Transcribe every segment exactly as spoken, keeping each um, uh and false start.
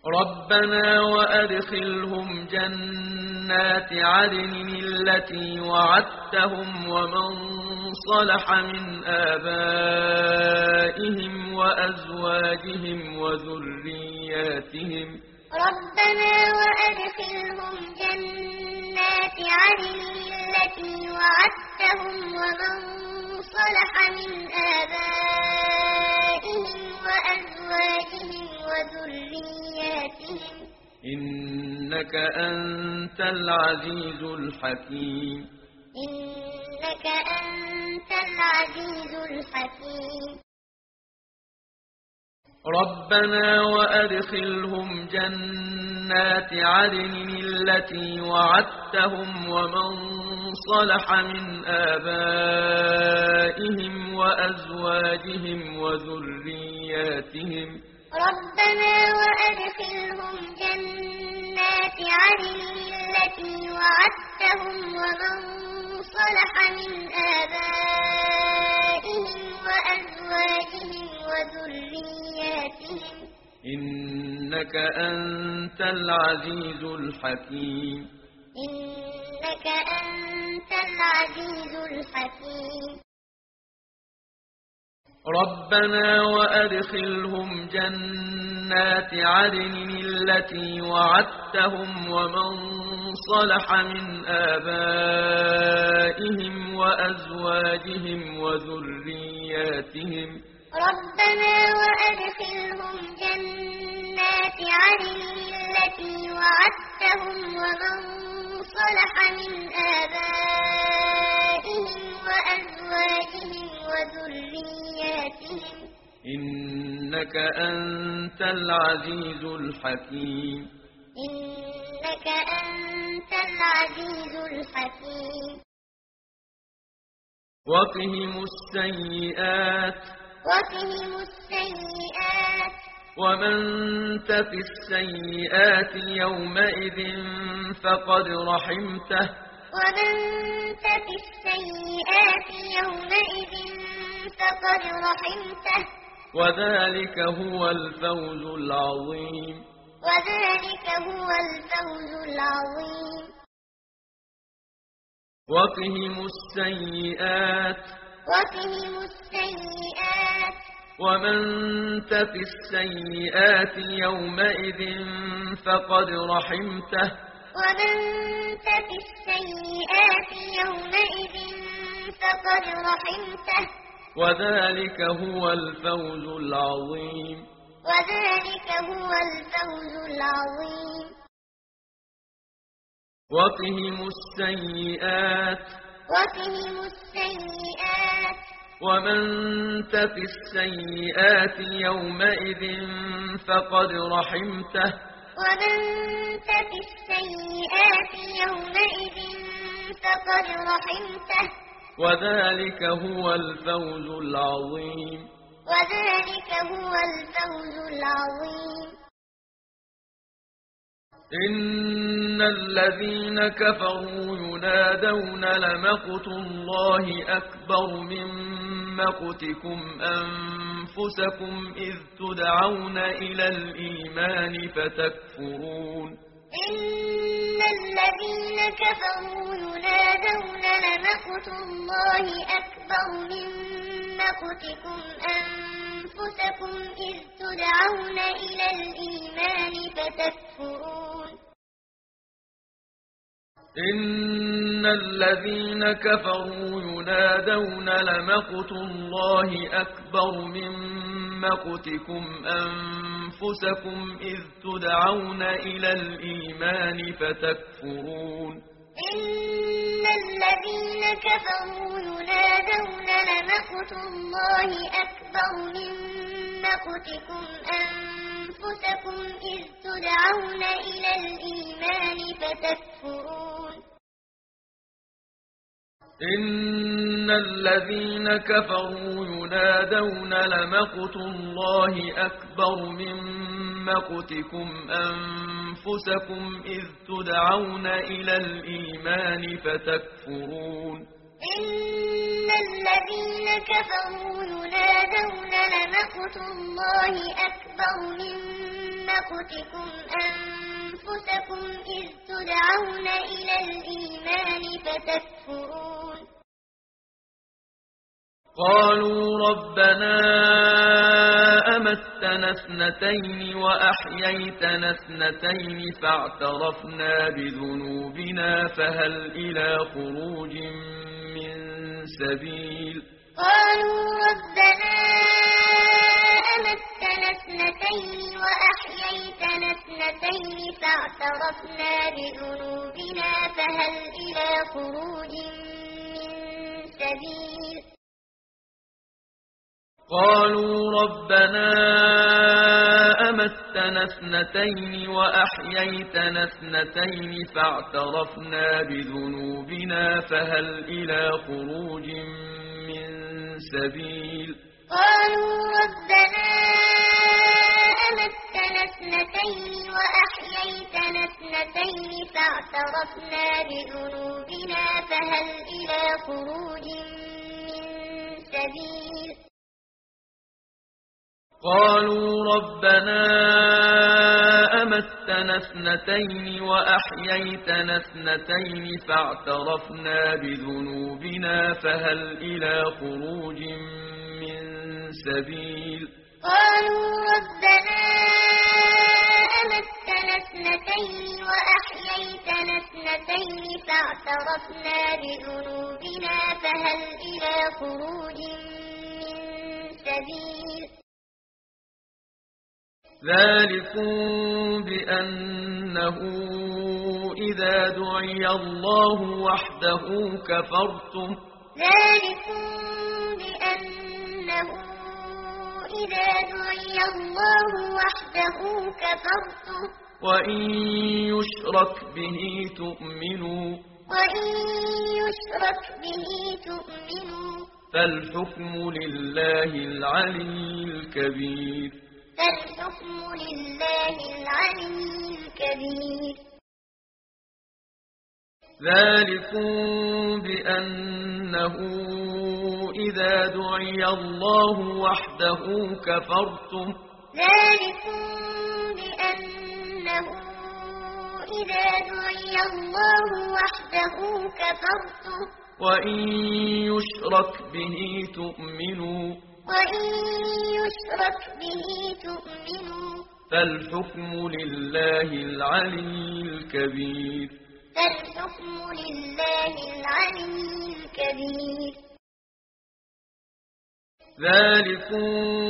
ربنا وأدخلهم جنات عدن التي وعدتهم ومن صلح من آبائهم وأزواجهم وذرياتهم ربنا وأدخلهم جنات عدن التي وعدتهم ومن صلح من آبائهم وأزواجهم وذرياتهم إنك أنت العزيز الحكيم إنك أنت العزيز الحكيم ربنا وأدخلهم جنات عدن التي وعدتهم ومن صلح من آبائهم وأزواجهم وذرياتهم ربنا وأدخلهم جنات عدن التي وعدتهم ومن صلح من آبائهم وأزواجهم وذرياتهم إنك أنت العزيز الحكيم إنك أنت العزيز الحكيم ربنا وأدخلهم جنات عدن التي وعدتهم ومن صلح من آبائهم وأزواجهم وذرياتهم ربنا وأدخلهم جنات عدن التي وعدتهم ومن صلح من آبائهم وأزواجهم وذرياتهم إنك أنت العزيز الحكيم إنك أنت العزيز الحكيم وقهم السيئات وقهم السيئات ومن تق السيئات يومئذ فقد رحمته ومن تق السيئات يومئذ فقد رحمته وذلك هو الفوز العظيم وذلك هو الفوز العظيم وقهم السيئات وقهم السيئات ومن تق السيئات يومئذ فقد رحمته ومن تق السيئات يومئذ فقد رحمته وذلك هو الفوز العظيم وذلك هو الفوز العظيم وقهم السيئات وقهم السيئات ومن تق السيئات يومئذ فقد رحمته ومن تق السيئات يومئذ فقد رحمته وذلك هو الفوز العظيم وذلك هو الفوز العظيم إن الذين كفروا ينادون لمقت الله أكبر من مقتكم أنفسكم إذ تدعون إلى الإيمان فتكفرون إن الذين كفروا ينادون لمقت الله أكبر من مقتكم أنفسكم إذ تدعون إلى الإيمان فتكفرون إن الذين كفروا ينادون لمقت الله أكبر من مقتكم أنفسكم إذ تدعون إلى الإيمان فتكفرون إن الذين كفروا ينادون لمقت الله أكبر من مقتكم أنفسكم إذ تدعون إلى الإيمان فتكفرون إن الذين كفروا ينادون لمقت الله أكبر من مقتكم أنفسكم إذ تدعون إلى الإيمان فتكفرون إن الذين كفروا ينادون لمقت الله أكبر من مقتكم أنفسكم إذ تدعون إلى الإيمان فتكفرون قالوا ربنا أمتنا اثنتين وأحييتنا اثنتين فاعترفنا بذنوبنا فهل إلى خروج من سبيل قالوا ربنا أمتنا اثنتين وأحييتنا اثنتين فاعترفنا بذنوبنا فهل إلى خروج من سبيل قالوا ربنا أمتنا اثنتين وأحييتنا اثنتين فاعترفنا بذنوبنا فهل إلى خروج من سبيل قالوا ربنا أمتنا اثنتين وأحييتنا اثنتين فاعترفنا بذنوبنا فهل إلى خروج من سبيل قالوا ربنا أمتنا اثنتين وأحييتنا اثنتين فاعترفنا بذنوبنا فهل إلى خروج من سبيل قالوا ربنا أمتنا اثنتين وأحييتنا اثنتين فاعترفنا بذنوبنا فهل إلى خروج من سبيل ذلكم بأنه إذا دعي الله وحده كفرتم ذلكم بأنه إذا دعي الله وحده كفرتم وإن يشرك به تؤمنوا وإن يشرك به تؤمنوا فالحكم لله العلي الكبير فالحكم لله العلي الكبير ذلكم بأنه إذا دعي الله وحده كفرتم ذلكم بأنه إذا دعي الله وحده كفرتم وإن يشرك به تؤمنوا وإن يشرك به تؤمنوا فالحكم لله العلي الكبير فالحكم لله العلي الكبير ذلكم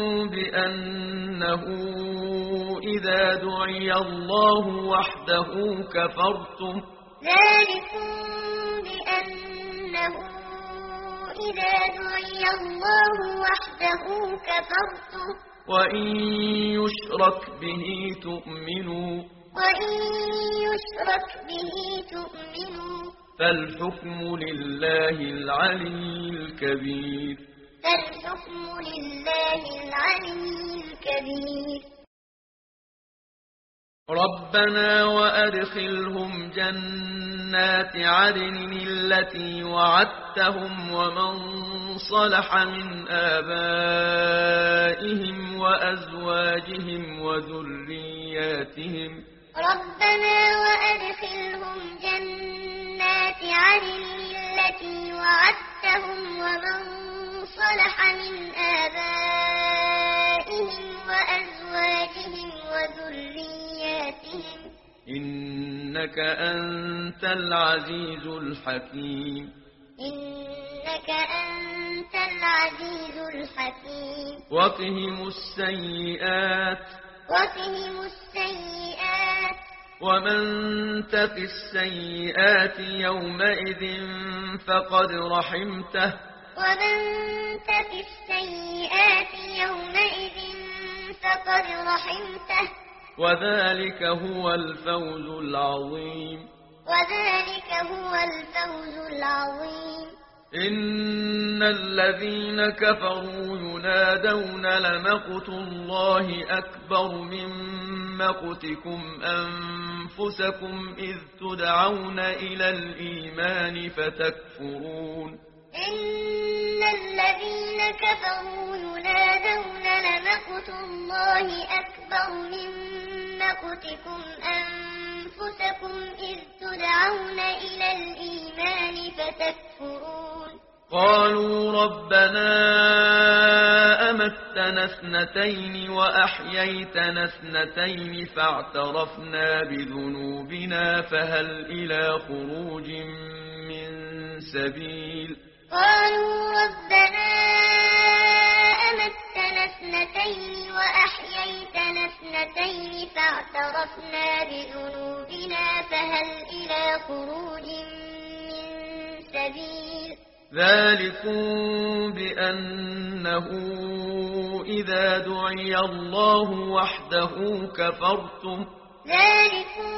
بأنه إذا دعي الله وحده كفرتم ذلكم بأنه إذا دعي الله وحده كفرتم وإن يشرك به تؤمنوا وإن يشرك به تؤمنوا فالحكم لله العلي الكبير فالحكم لله العلي الكبير ربنا وأدخلهم جنات عدن التي وعدتهم ومن صلح من آبائهم وأزواجهم وذرياتهم ربنا وأدخلهم جنات عدن التي وعدتهم ومن صلح من آبائهم وأزواجهم وذرياتهم إنك أنت العزيز الحكيم إنك أنت العزيز الحكيم وقهم السيئات وقهم السيئات ومن تق السيئات يومئذ فقد رحمته ومن تق السيئات يومئذ فقد رحمته وذلك هو الفوز العظيم وذلك هو الفوز العظيم إن الذين كفروا ينادون لمقت الله أكبر من مقتكم أنفسكم إذ تدعون إلى الإيمان فتكفرون إن الذين كفروا ينادون لمقت الله أكبر من مقتكم أنفسكم إذ تدعون إلى الإيمان فتكفرون قالوا ربنا أمتنا اثنتين وأحييتنا اثنتين فاعترفنا بذنوبنا فهل إلى خروج من سبيل قالوا ربنا أمتنا اثنتين وأحييتنا اثنتين فاعترفنا بذنوبنا فهل إلى خروج من سبيل ذلكم بأنه إذا دعي الله وحده كفرتم ذلكم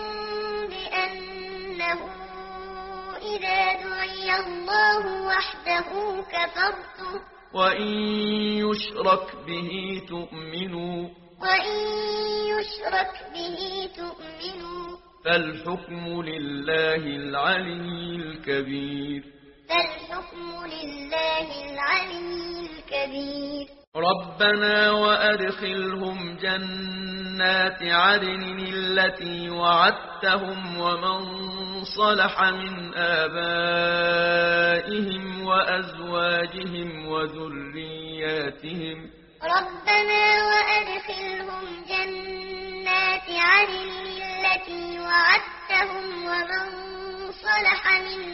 بأنه إذا دعي الله وحده كفرتم وإن يشرك به تؤمنوا وإن يشرك به تؤمنوا فالحكم لله العلي الكبير فالحكم لله العلي الكبير ربنا وأدخلهم جنات عدن التي وعدتهم ومن صلح من آبائهم وأزواجهم وذرياتهم ربنا وأدخلهم جنات عدن التي وعدتهم ومن صلح من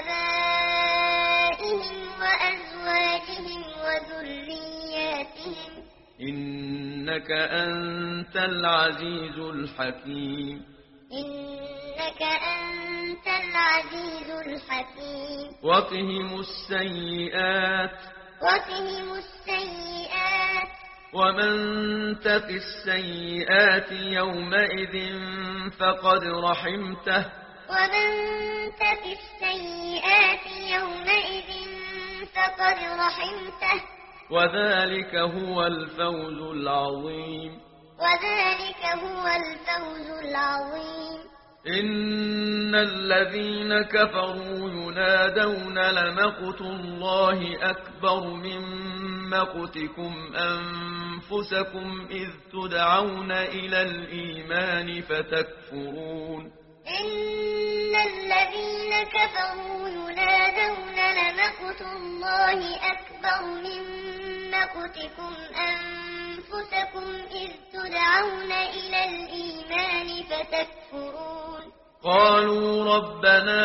آبائهم وأزواجهم وذرياتهم إنك أنت العزيز الحكيم إنك أنت العزيز الحكيم وقهم السيئات وقهم السيئات ومن تق السيئات يومئذ فقد رحمته ومن تق السيئات يومئذ فقد رحمته وذلك هو الفوز العظيم وذلك هو الفوز العظيم إن الذين كفروا ينادون لمقت الله أكبر من مقتكم أنفسكم إذ تدعون إلى الإيمان فتكفرون إن الذين كفروا ينادون لمقت الله أكبر من مقتكم أنفسكم إذ تدعون إلى الإيمان فتكفرون قالوا ربنا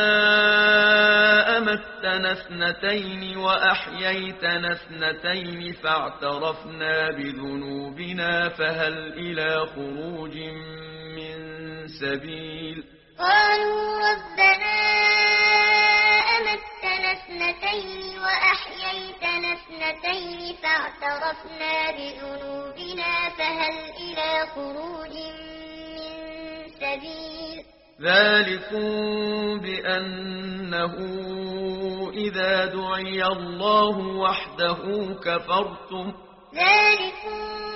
أمتنا اثنتين وأحييتنا اثنتين فاعترفنا بذنوبنا فهل إلى خروج من سبيل قالوا ربنا أمتنا اثنتين وأحييتنا اثنتين فاعترفنا بذنوبنا فهل إلى خروج من سبيل ذلكم بأنه إذا دعي الله وحده كفرتم ذلكم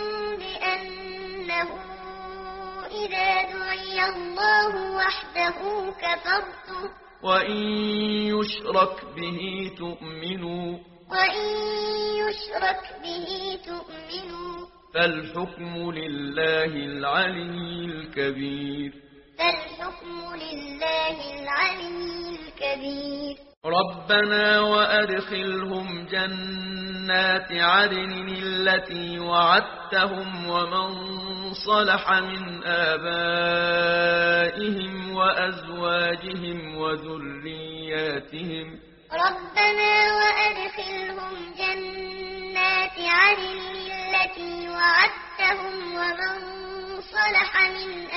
بأنه إذا دعي الله وحده كفرتم وإن يشرك به تؤمنوا وإن يشرك به تؤمنوا فالحكم لله العلي الكبير فالحكم لله العلي الكبير ربنا وأدخلهم جنات عدن التي وعدتهم ومن صلح من آبائهم وأزواجهم وذرياتهم ربنا وأدخلهم جنات عدن التي وعدتهم ومن صلح من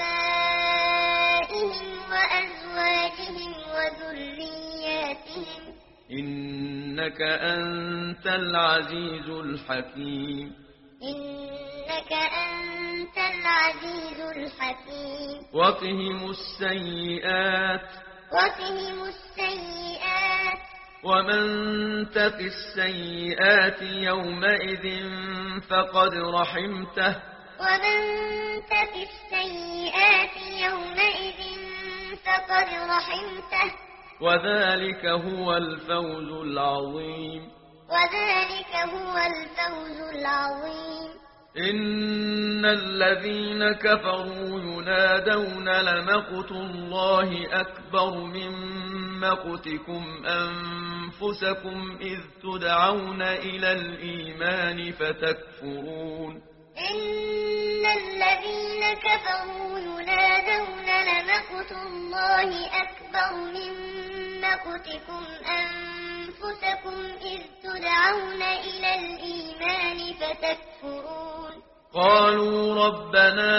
آبائهم وأزواجهم وذرياتهم إنك أنت العزيز الحكيم إنك أنت العزيز الحكيم وقهم السيئات وقهم السيئات ومن تق السيئات يومئذ فقد رحمته ومن تق السيئات يومئذ فقد رحمته وذلك هو الفوز العظيم وذلك هو الفوز العظيم إن الذين كفروا ينادون لمقت الله أكبر من مقتكم أنفسكم إذ تدعون إلى الإيمان فتكفرون إن الذين كفروا ينادون لمقت الله أكبر من مقتكم أنفسكم إذ تدعون إلى الإيمان فتكفرون قالوا ربنا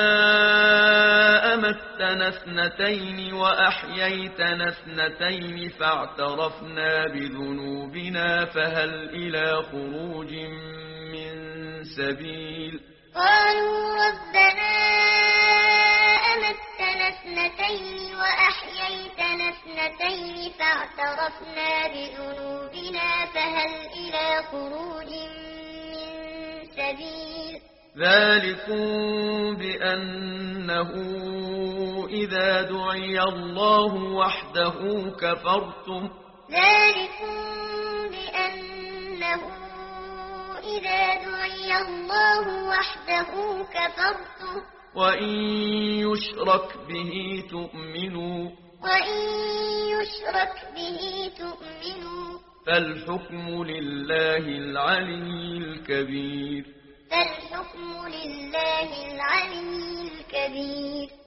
أمتنا اثنتين وأحييتنا اثنتين فاعترفنا بذنوبنا فهل إلى خروج من سبيل قالوا ربنا أمتنا اثنتين وأحييتنا اثنتين فاعترفنا بذنوبنا فهل إلى خروج من سبيل ذلكم بأنه إذا دعي الله وحده كفرتم ذلكم بأنه إذا دعي الله وحده كفرتم وإن يشرك به تؤمنوا وإن يشرك به تؤمنوا فالحكم لله العلي الكبير فالحكم لله العلي الكبير